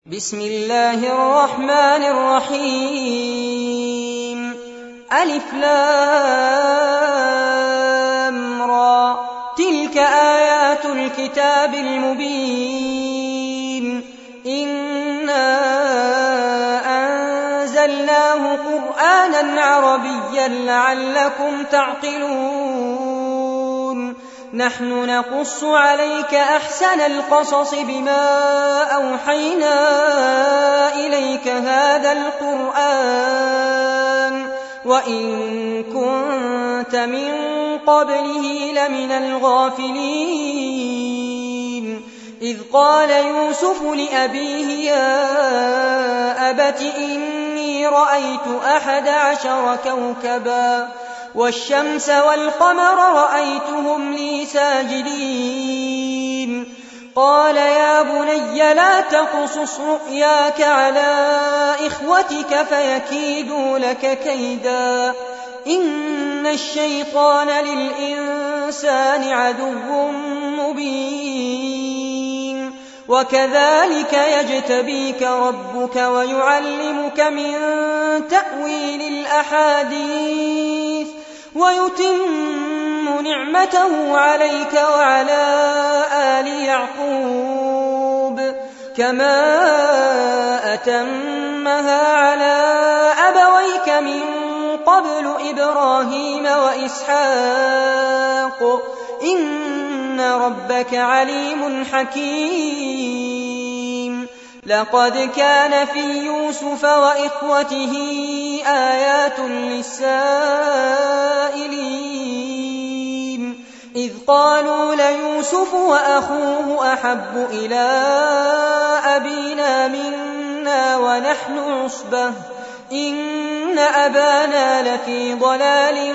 بسم الله الرحمن الرحيم. ألف لام را، تلك آيات الكتاب المبين. إنا أنزلناه قرآنا عربيا لعلكم تعقلون. نحن نقص عليك أحسن القصص بما أوحينا إليك هذا القرآن وإن كنت من قبله لمن الغافلين. إذ قال يوسف لأبيه يا أبت إني رأيت 11 كوكبا والشمس والقمر رأيتهم لي ساجدين. قال يا بني لا تقصص رؤياك على إخوتك فيكيدوا لك كيدا. إن الشيطان للإنسان عدو مبين. وكذلك يجتبيك ربك ويعلمك من تأويل الأحاديث ويتم نعمته عليك وعلى آل يعقوب كما أتمها على أبويك من قبل إبراهيم وإسحاق إن ربك عليم حكيم. لقد كان في يوسف وإخوته آيات للسائلين إذ قالوا ليوسف وأخوه أحب إلى أبينا منا ونحن عصبة إن أبانا لفي ضلال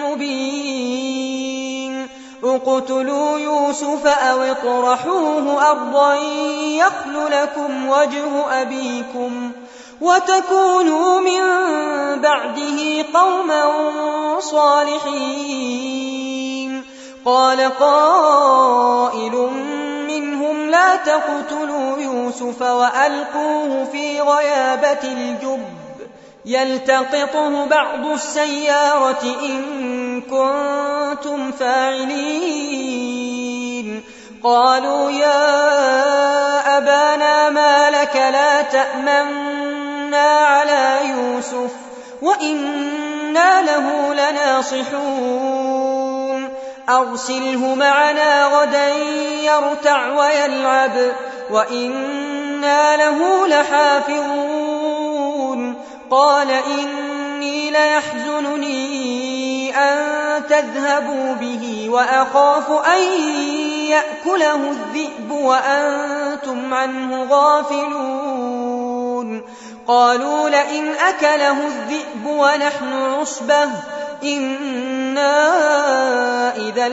مبين. اقتلوا يوسف أو اطرحوه أرضا يخل لكم وجه أبيكم وتكونوا من بعده قوما صالحين. قال قائل منهم لا تقتلوا يوسف وألقوه في غيابة الجب يلتقطه بعض السيارة إن كنتم فاعلين. قالوا يا أبانا ما لك لا تأمنا على يوسف وإنا له لناصحون. أرسله معنا غدا يرتع ويلعب وإنا له لحافظون. قال إني ليحزنني أن تذهبوا به وأخاف أن يأكله الذئب وأنتم عنه غافلون. قالوا لئن أكله الذئب ونحن عصبة إنا إذا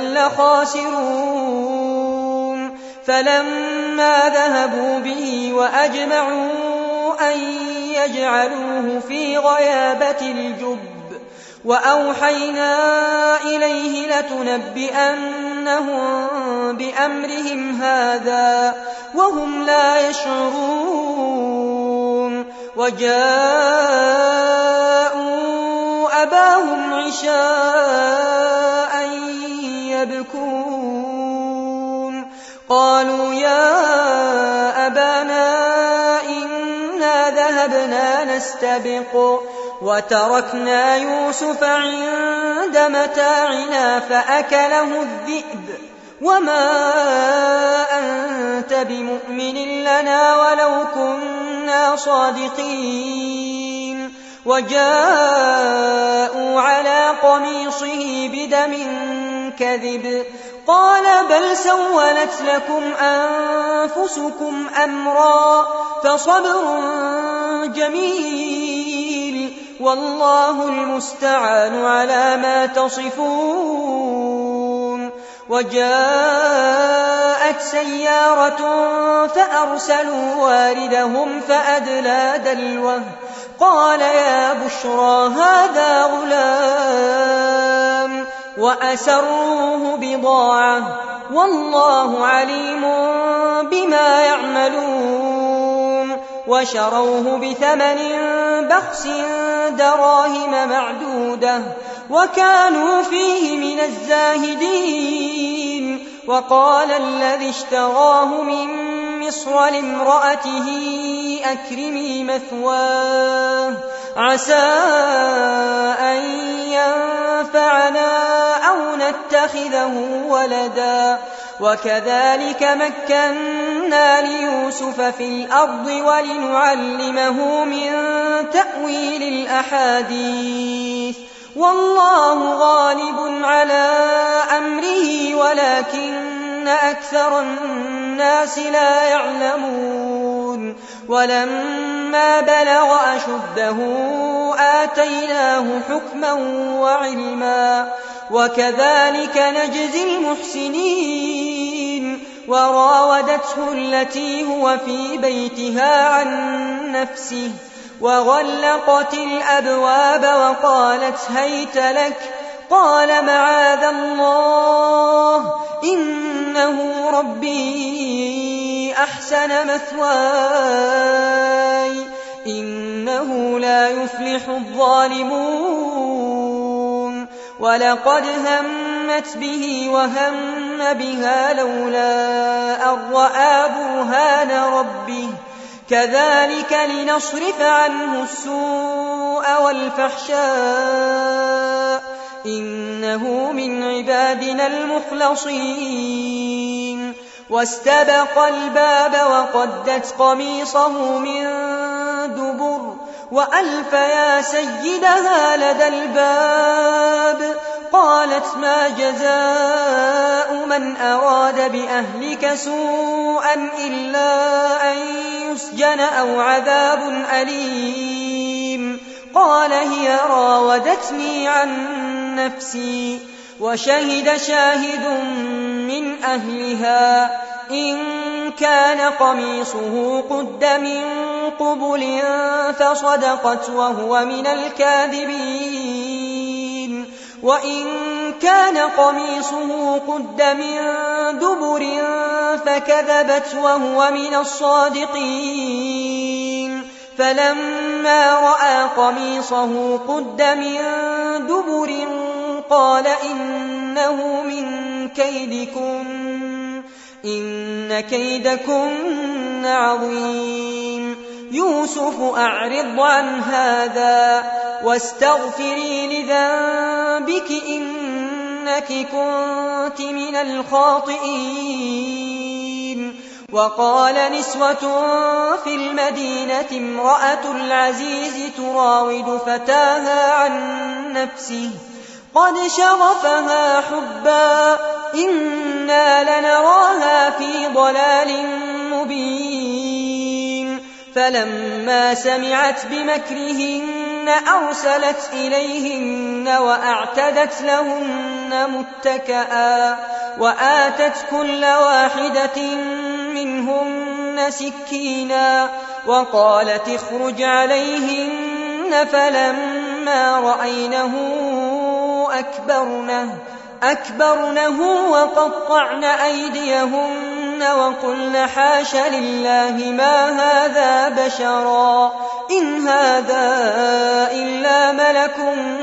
لخاسرون. فلما ذهبوا به وأجمعوا أن يجعلوه في غيابة الجب وأوحينا إليه لتنبئنهم بأمرهم هذا وهم لا يشعرون. وجاءوا أباهم عشاء يبكون. قالوا يا أبانا إنا ذهبنا نستبق وتركنا يوسف عند متاعنا فأكله الذئب وما أنت بمؤمن لنا ولو كنا صادقين. وجاءوا على قميصه بدم كذب قال بل سولت لكم أنفسكم أمرا فصبر جميل والله المستعان على ما تصفون. وجاءت سيارة فأرسلوا واردهم فأدلى دلوه قال يا بشرى هذا غلام وأسروه بضاعة والله عليم بما يعملون. وشروه بثمن بخس دراهم معدودة وكانوا فيه من الزاهدين. وقال الذي اشتراه من مصر لامرأته أكرمي مثواه عسى أن ينفعنا أو نتخذه ولدا. وكذلك مكنا ليوسف في الأرض ولنعلمه من تأويل الأحاديث والله غالب على أمره ولكن أكثر الناس لا يعلمون. ولما بلغ أشده آتيناه حكما وعلما وكذلك نجزي المحسنين. وراودته التي هو في بيتها عن نفسه وغلقت الأبواب وقالت هيت لك قال معاذ الله إنه ربي أحسن مثواي إنه لا يفلح الظالمون. ولقد همت به وهم بها لولا أن رأى برهان ربه كذلك لنصرف عنه السوء والفحشاء إنه من عبادنا المخلصين. واستبق الباب وقدت قميصه من دبر وألف يا سيدها لدى الباب قالت ما جزاء من أراد بأهلك سوءا إلا أن يسجن أو عذاب أليم. قال هي راودتني عن نفسي. وشهد شاهد من أهلها إن كان قميصه قد من قبل فصدقت وهو من الكاذبين وإن كان قميصه قد من دبر فكذبت وهو من الصادقين. فلما رأى قميصه قد من دبر قال إنه من كيدكن إن كيدكن عظيم. يوسف أعرض عن هذا واستغفري لذنبك إنك كنت من الخاطئين. وقال نسوة في المدينة امرأة العزيز تراود فتاها عن نفسه قد شغفها حبا إنا لنراها في ضلال مبين. فلما سمعت بمكرهن أرسلت إليهن وأعتدت لهن متكئا وآتت كل واحدة منهن سكينا وقالت اخرج عليهن. فلما رأينه أكبرنه وقطعن أيديهن وقلن حاش لله ما هذا بشرا إن هذا إلا ملك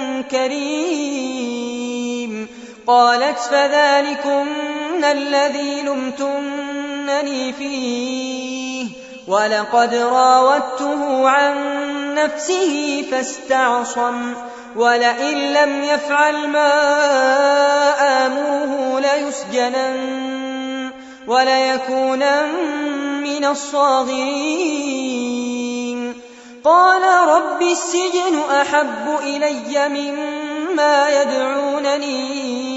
كريم. قالت فذلكن الذي لمتنني فيه ولقد راودته عن نفسه فاستعصم ولئن لم يفعل ما آمره ليسجنن وليكونن من الصاغرين. قال رب السجن أحب إلي مما يدعونني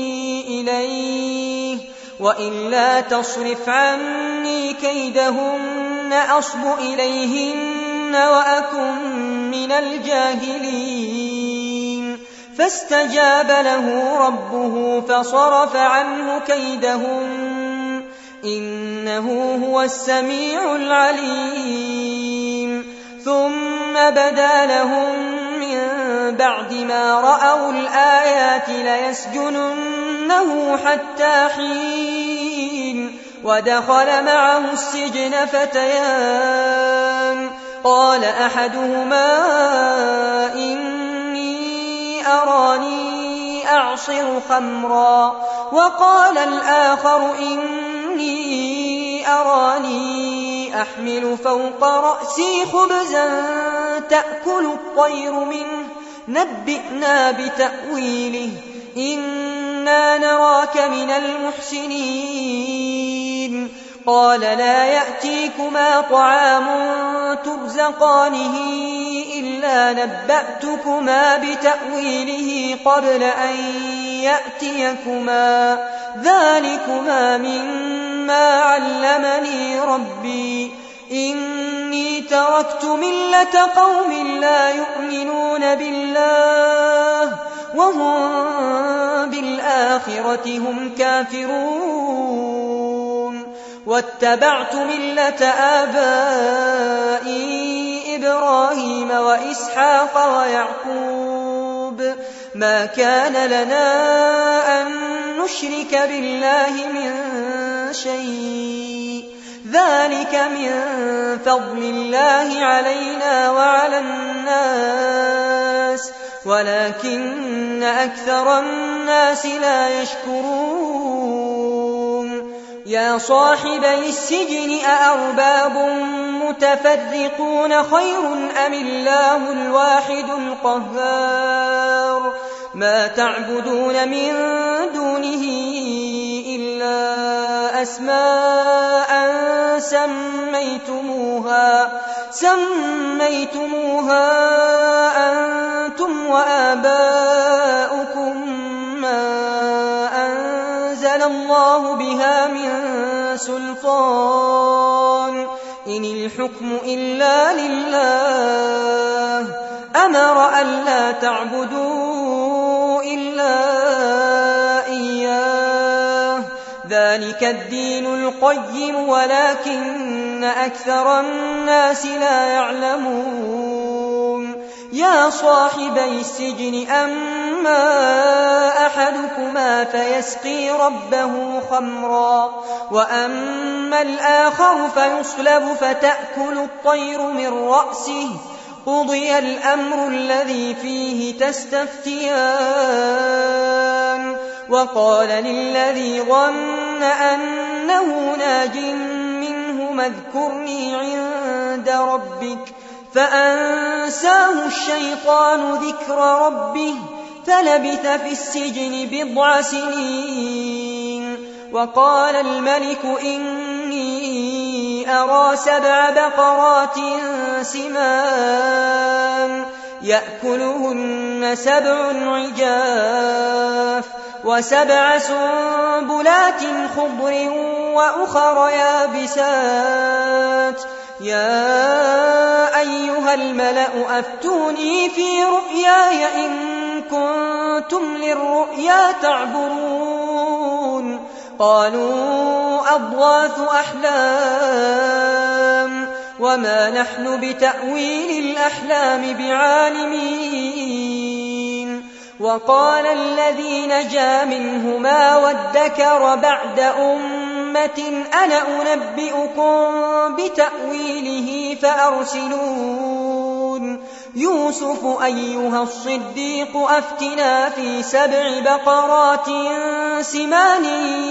إليه وإلا تصرف عني كيدهن أصب إليهن وأكن من الجاهلين. فاستجاب له ربه فصرف عنه كيدهن إنه هو السميع العليم. ثم بدا لهم من بعد ما رأوا الآيات ليسجننه حتى حين. ودخل معه السجن فتيان قال أحدهما إني أراني أعصر خمرا وقال الآخر إني أراني أحمل فوق رأسي خبزا تأكل الطير منه نبئنا بتأويله إنا نراك من المحسنين قال لا يأتيكما طعام ترزقانه إلا نبأتكما بتأويله قبل أن يأتيكما ذلكما مما علمني ربي إني تركت ملة قوم لا يؤمنون بالله وهم بالآخرة هم كافرون واتبعت ملة آبائي إبراهيم وإسحاق ويعقوب ما كان لنا أن نشرك بالله من شيء ذلك من فضل الله علينا وعلى الناس ولكن أكثر الناس لا يشكرون يا صاحبي السجن أأرباب متفرقون خير أم الله الواحد القهار ما تعبدون من دونه إلا أسماء سميتموها أنتم وآباؤكم ما أنزل الله بها من سلطان إن الحكم إلا لله أمر ألا تعبدوا إلا إياه ذلك الدين القيم ولكن أكثر الناس لا يعلمون يا صاحبي السجن أما أحدكما فيسقي ربه خمرا وأما الآخر فيصلب فتأكل الطير من رأسه قضي الأمر الذي فيه تستفتيان وقال للذي ظن أنه ناج منه اذكرني عند ربك فأنساه الشيطان ذكر ربه فلبث في السجن 7 سنين وقال الملك إني أرى 7 بقرات سمان يأكلهن 7 عجاف و7 سنبلات خضر وأخر يابسات يا أيها الملأ أفتوني في رؤياي إن كنتم للرؤيا تعبرون قالوا أضغاث أحلام وما نحن بتأويل الأحلام بعالمين وقال الذي نجا منهما وادكر بعد أمة أنا أنبئكم بتأويله فأرسلون يوسف أيها الصديق أفتنا في 7 بقرات سمان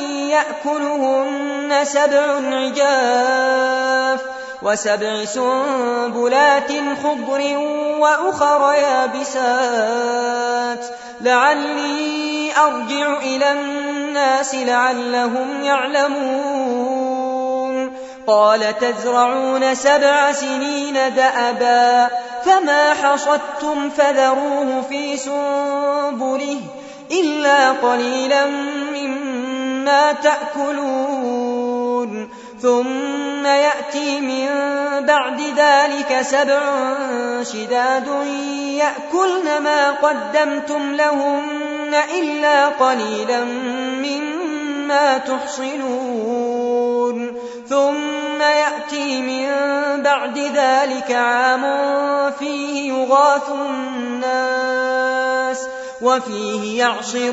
يأكلهن 7 عجاف و7 سنبلات خضر وأخر يابسات لعلي أرجع إلى الناس لعلهم يعلمون قال تزرعون 7 سنين دأبا فما حصدتم فذروه في سنبله إلا قليلا مما تأكلون ثم يأتي من بعد ذلك 7 شداد يأكلن ما قدمتم لهن إلا قليلا مما تحصنون ثم يأتي من بعد ذلك عام فيه يغاث الناس وفيه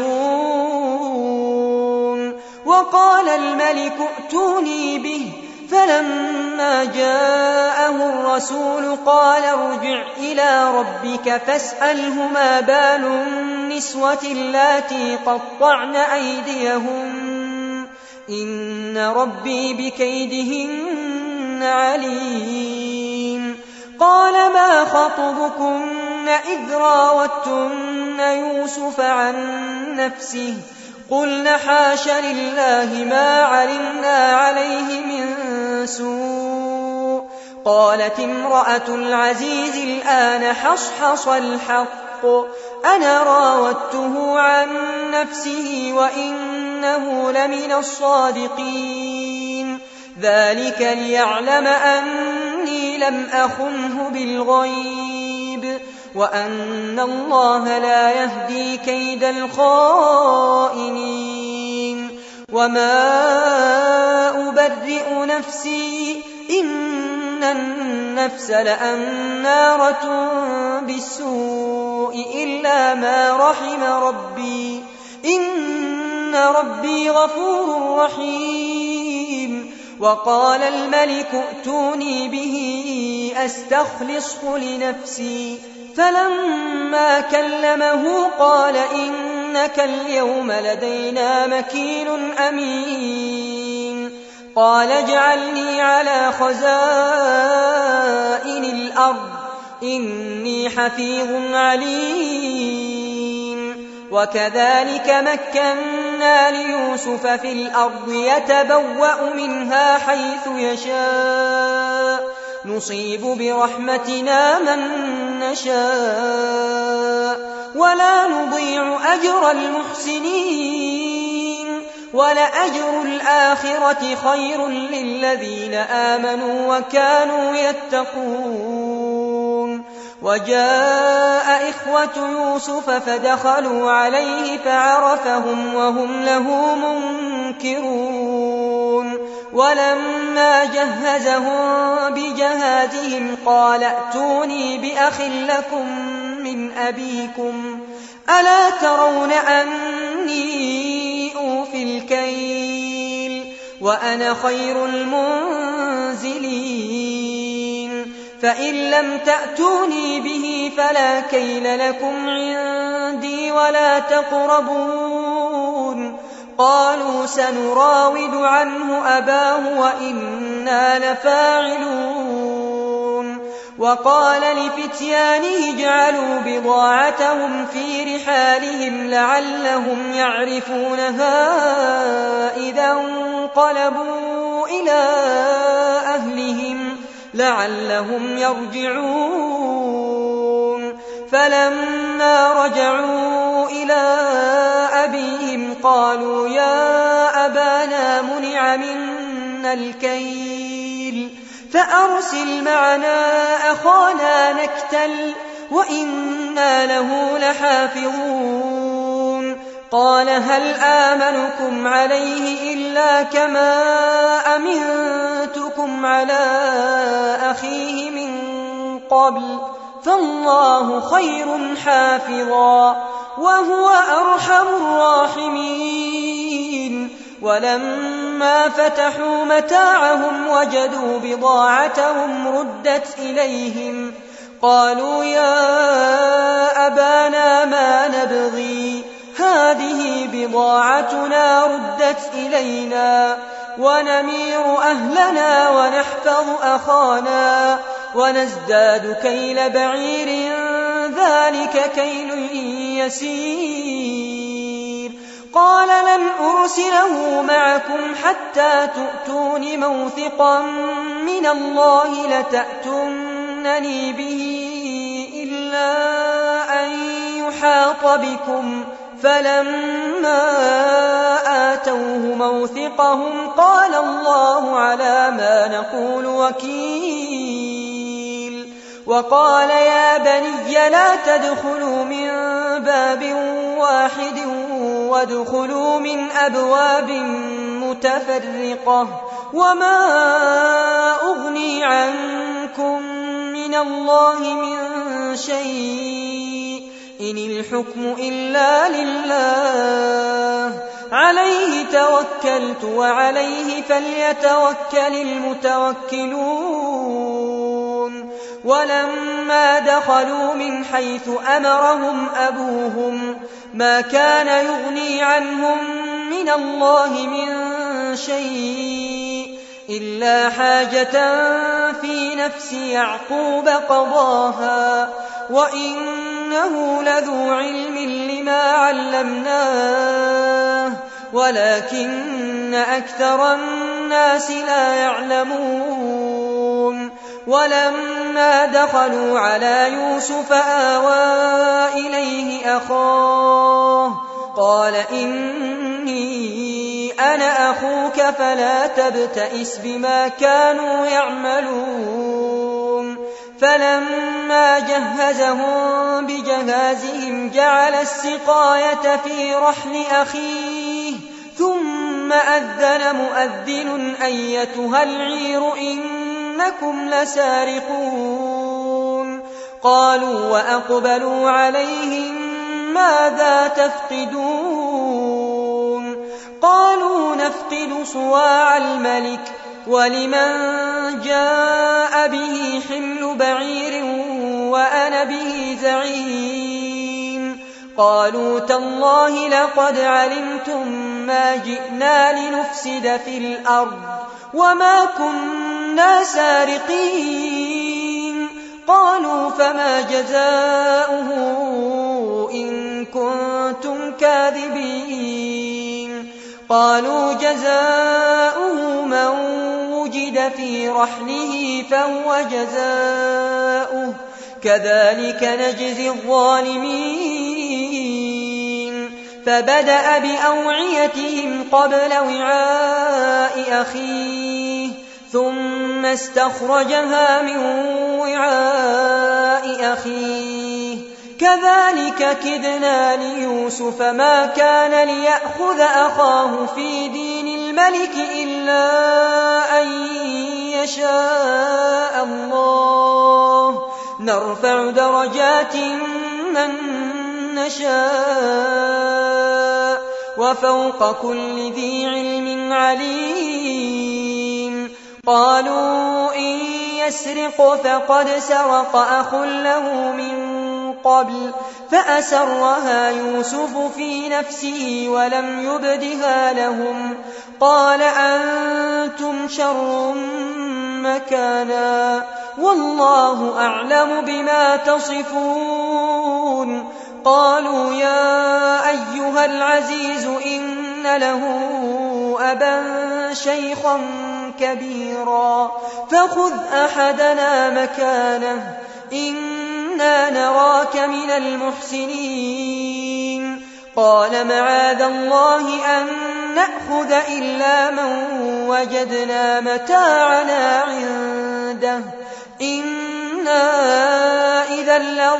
يعصرون وقال الملك ائتوني به فلما جاءه الرسول قال ارجع إلى ربك فاسأله ما بال النسوة اللاتي قطعن أيديهن إن ربي بكيدهن عليم. قال ما خطبكن إذ راوتن يوسف عن نفسه قلن حاش لله ما علمنا عليه من سوء. قالت امرأة العزيز الآن حصحص الحق أنا راودته عن نفسه وإنه لمن الصادقين. ذلك ليعلم أني لم أخنه بالغيب وأن الله لا يهدي كيد الخائنين. وما أبرئ نفسي إن النفس لأمارة بالسوء إلا ما رحم ربي إن ربي غفور رحيم. وقال الملك ائتوني به أستخلصه لنفسي فلما كلمه قال إنك اليوم لدينا مكين أمين. قال اجعلني على خزائن الأرض إني حفيظ عليم. وكذلك مكنا ليوسف في الأرض يتبوأ منها حيث يشاء نصيب برحمتنا من نشاء ولا نضيع أجر المحسنين. ولأجر الآخرة خير للذين آمنوا وكانوا يتقون. وجاء إخوة يوسف فدخلوا عليه فعرفهم وهم له منكرون. ولما جهزهم بجهازهم قال ائتوني بأخ لكم من أبيكم ألا ترون أني أوفي الكيل وأنا خير المنزلين. فإن لم تأتوني به فلا كيل لكم عندي ولا تقربون. قالوا سنراود عنه أباه وإنا لفاعلون. وقال لفتيانه اجعلوا بضاعتهم في رحالهم لعلهم يعرفونها إذا انقلبوا إلى أهلهم لعلهم يرجعون. فلما رجعوا إلى أبيهم قالوا يا أبانا منع منا الكيل فأرسل معنا أخانا نكتل وإنا له لحافظون. قال هل آمنكم عليه إلا كما أمنتكم على أخيه من قبل فالله خير حافظا وهو أرحم الراحمين. ولما فتحوا متاعهم وجدوا بضاعتهم ردت إليهم قالوا يا أبانا ما نبغي هذه بضاعتنا ردت إلينا ونمير أهلنا ونحفظ أخانا ونزداد كيل بعير ذلك كيل يسير. قال لن أرسله معكم حتى تؤتون موثقا من الله لتأتونني به إلا أن يحاط بكم. فلما آتوه موثقهم قال الله على ما نقول وكيل. وقال يا بني لا تدخلوا من باب واحد وادخلوا من أبواب متفرقة وما أغني عنكم من الله من شيء إن الحكم إلا لله عليه توكلت وعليه فليتوكل المتوكلون ولما دخلوا من حيث أمرهم أبوهم ما كان يغني عنهم من الله من شيء إلا حاجة في نفس يعقوب قضاها وإنه لذو علم لما علمناه ولكن أكثر الناس لا يعلمون ولما دخلوا على يوسف آوى إليه أخاه قال إني أنا أخوك فلا تبتئس بما كانوا يعملون فلما جهزهم بجهازهم جعل السقاية في رحل أخيه ثم أذن مؤذن أيتها العير إنكم لسارقون قالوا وأقبلوا عليهم ماذا تفقدون قالوا نفقد صواع الملك ولمن جاء به حمل بعير وأنا به زعيم قالوا تالله لقد علمتم ما جئنا لنفسد في الأرض وما كنا سارقين قالوا فما جزاؤه إن كنتم كاذبين قالوا جزاؤه من وجد في رحله فهو جزاؤه كذلك نجزي الظالمين فبدأ بأوعيتهم قبل وعاء أخيه ثم استخرجها من وعاء أخيه كذلك كدنا ليوسف ما كان ليأخذ أخاه في دين الملك إلا أن يشاء الله نرفع درجات من نشاء وفوق كل ذي علم عليم قالوا إن يسرق فقد سرق أخ له من قبل فأسرها يوسف في نفسه ولم يبدها لهم قال أنتم شر مكانا والله أعلم بما تصفون قالوا يا أيها العزيز إن له أبا شيخا كبيرا فخذ أحدنا مكانه إنا نراك من المحسنين قال معاذ الله أن نأخذ إلا من وجدنا متاعنا عنده إنا إذا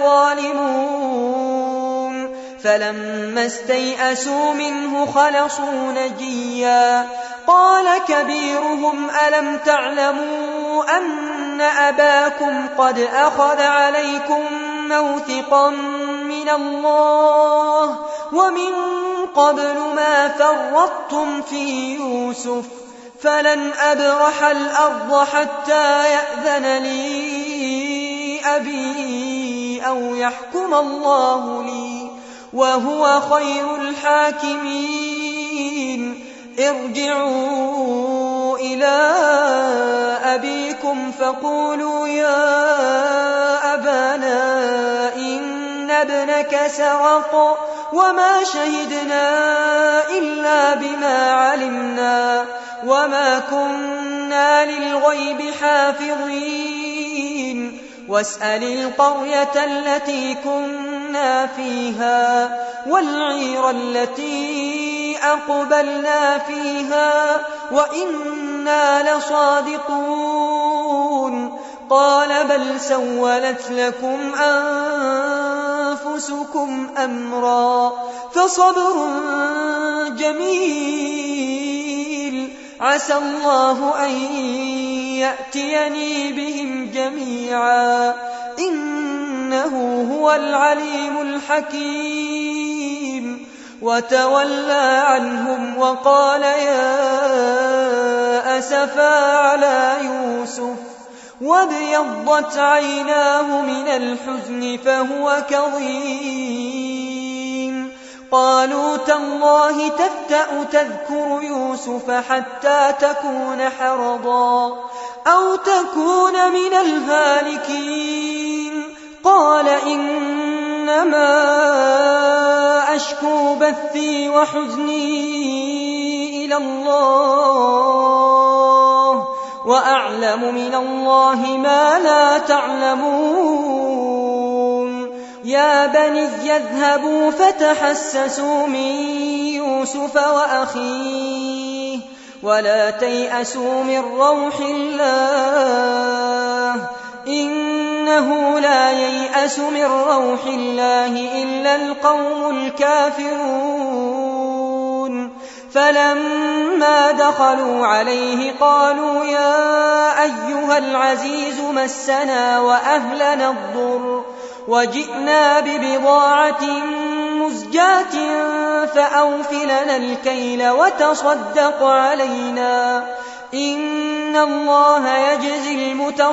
لظالمون فلما استيئسوا منه خلصوا نجيا قال كبيرهم ألم تعلموا أن أباكم قد أخذ عليكم موثقا من الله ومن قبل ما فرطتم في يوسف فلن أبرح الأرض حتى يأذن لي أبي أو يحكم الله لي وهو خير الحاكمين ارجعوا إلى أبيكم فقولوا يا أبانا إن ابنك سرق وما شهدنا إلا بما علمنا وما كنا للغيب حافظين واسأل القرية التي كنا فيها والعير التي أقبلنا فيها وإنا لصادقون قال بل سولت لكم أنفسكم أمرا فصبر جميل عسى الله أن يأتيني بهم جميعا إنه هو العليم الحكيم وتولى عنهم وقال يا أسفا على يوسف وابيضت عيناه من الحزن فهو كظيم. قالوا تالله تفتأ تذكر يوسف حتى تكون حرضا أو تكون من الهالكين. قال إنما أشكو بثي وحزني إلى الله وأعلم من الله ما لا تعلمون. يا بني اذهبوا فتحسسوا من يوسف وأخيه ولا تيأسوا من روح الله إنه لا ييأس من روح الله إلا القوم الكافرون. فلما دخلوا عليه قالوا يا أيها العزيز مسنا وأهلنا الضر وجئنا ببضاعة مزجاة فأوف لنا الكيل وتصدق علينا إن الله يجزي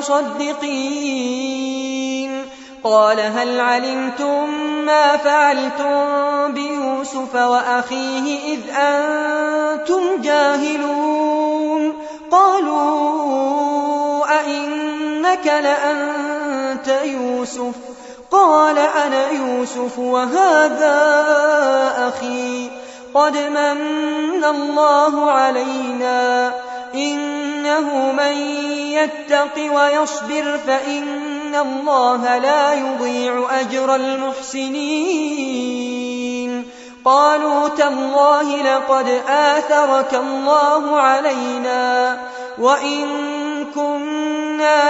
المتصدقين. قال هل علمتم ما فعلتم بيوسف وأخيه إذ أنتم جاهلون؟ قالوا أئنك لأنت يوسف؟ قال أنا يوسف وهذا أخي قد من الله علينا إنه من يتق ويصبر فإن الله لا يضيع أجر المحسنين. قالوا تالله لقد آثرك الله علينا وإن كنا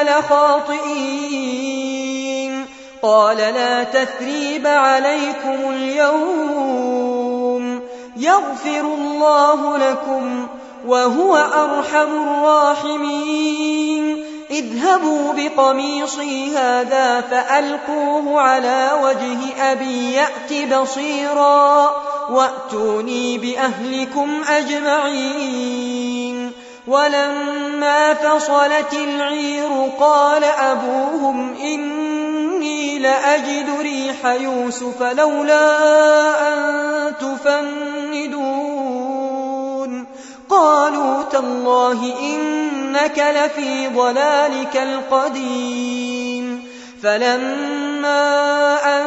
لخاطئين. قال لا تثريب عليكم اليوم يغفر الله لكم وهو أرحم الراحمين. اذهبوا بقميصي هذا فألقوه على وجه أبي يأت بصيرا وأتوني بأهلكم أجمعين. ولما فصلت العير قال أبوهم إني لأجد ريح يوسف لولا أن تفندون. قالوا تالله إنك لفي ضلالك القديم. فلما أن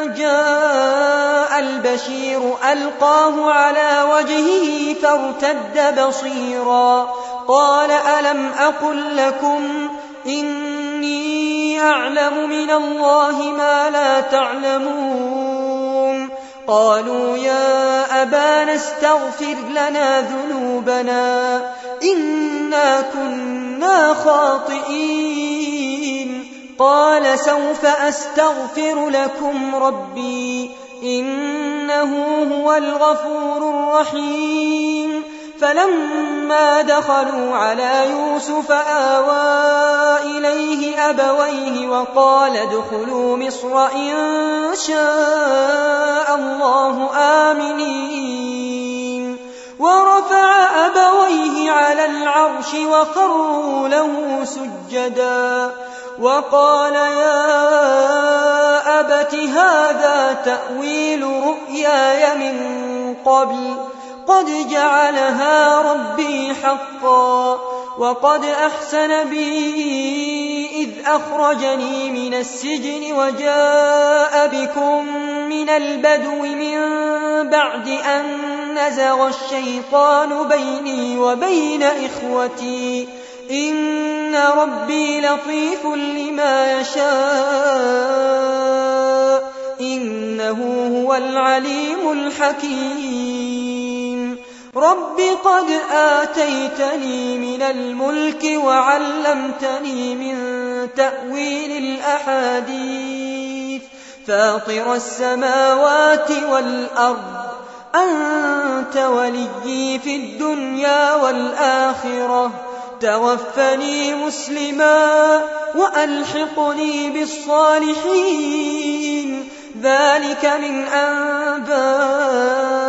جاء البشير ألقاه على وجهه فارتد بصيرا قال ألم أقل لكم إني أعلم من الله ما لا تعلمون؟ قالوا يا أبانا استغفر لنا ذنوبنا إنا كنا خاطئين. قال سوف أستغفر لكم ربي إنه هو الغفور الرحيم. فلما دخلوا على يوسف آوى إليه أبويه وقال ادخلوا مصر إن شاء الله آمنين. ورفع أبويه على العرش وخروا له سجدا وقال يا أبت هذا تأويل رؤياي من قبل قد جعلها ربي حقا وقد أحسن بي إذ أخرجني من السجن وجاء بكم من البدو من بعد أن نزغ الشيطان بيني وبين إخوتي إن ربي لطيف لما يشاء إنه هو العليم الحكيم. رب قد آتيتني من الملك وعلمتني من تأويل الأحاديث فاطر السماوات والأرض أنت وليي في الدنيا والآخرة توفني مسلما وألحقني بالصالحين. ذلك من أنباء الغيب نوحيه إليك وما كنت ثاويا من أهل الكتاب فأتبعنا من بعدهم ذرية بعضهم يتلو عليهم آياتنا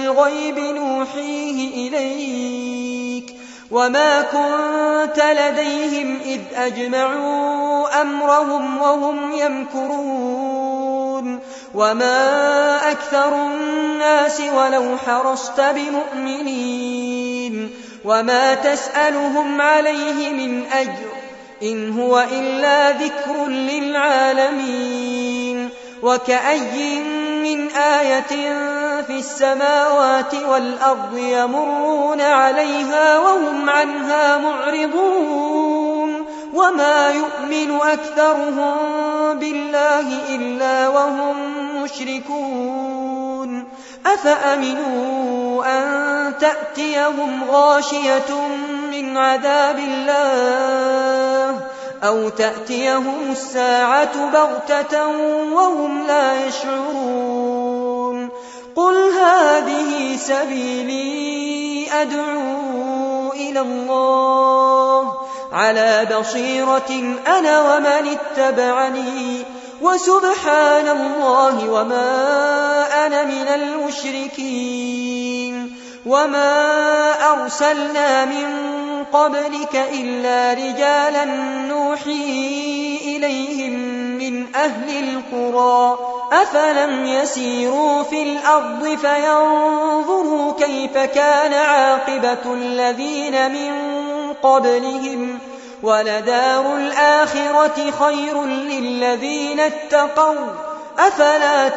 الغيب نوحيه إليك وما كنت لديهم إذ أجمعوا أمرهم وهم يمكرون وما أكثر الناس ولو حرصت بمؤمنين وما تسألهم عليه من أجر إن هو إلا ذكر للعالمين وكأي من آية في السماوات والأرض يمرون عليها وهم عنها معرضون وما يؤمن أكثرهم بالله إلا وهم مشركون أفأمنوا أن تأتيهم غاشية من عذاب الله أو تأتيهم الساعة بغتة وهم لا يشعرون قل هذه سبيلي أدعو إلى الله على بصيرة أنا ومن اتبعني وسبحان الله وما أنا من المشركين وما أرسلنا من قبلك إلا رجالا نوحي إليهم من أهل القرى أفلم يسيروا في الأرض فينظروا كيف كان عاقبة الذين من قبلهم ولدار الآخرة خير للذين اتقوا أفلا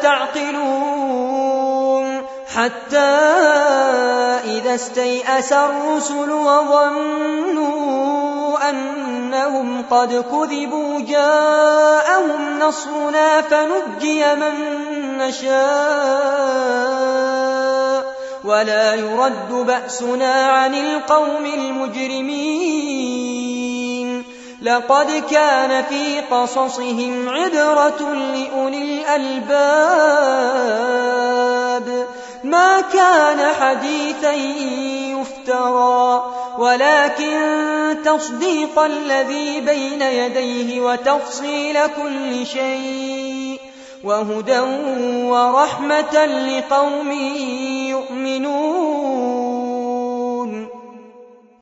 تعقلون حتى إذا استيأس الرسل وظنوا أنهم قد كذبوا جاءهم نصرنا فنجي من نشاء ولا يرد بأسنا عن القوم المجرمين لقد كان في قصصهم عبرة لأولي الألباب ما كان حديثا يفترى ولكن تصديق الذي بين يديه وتفصيل كل شيء وهدى ورحمة لقوم يؤمنون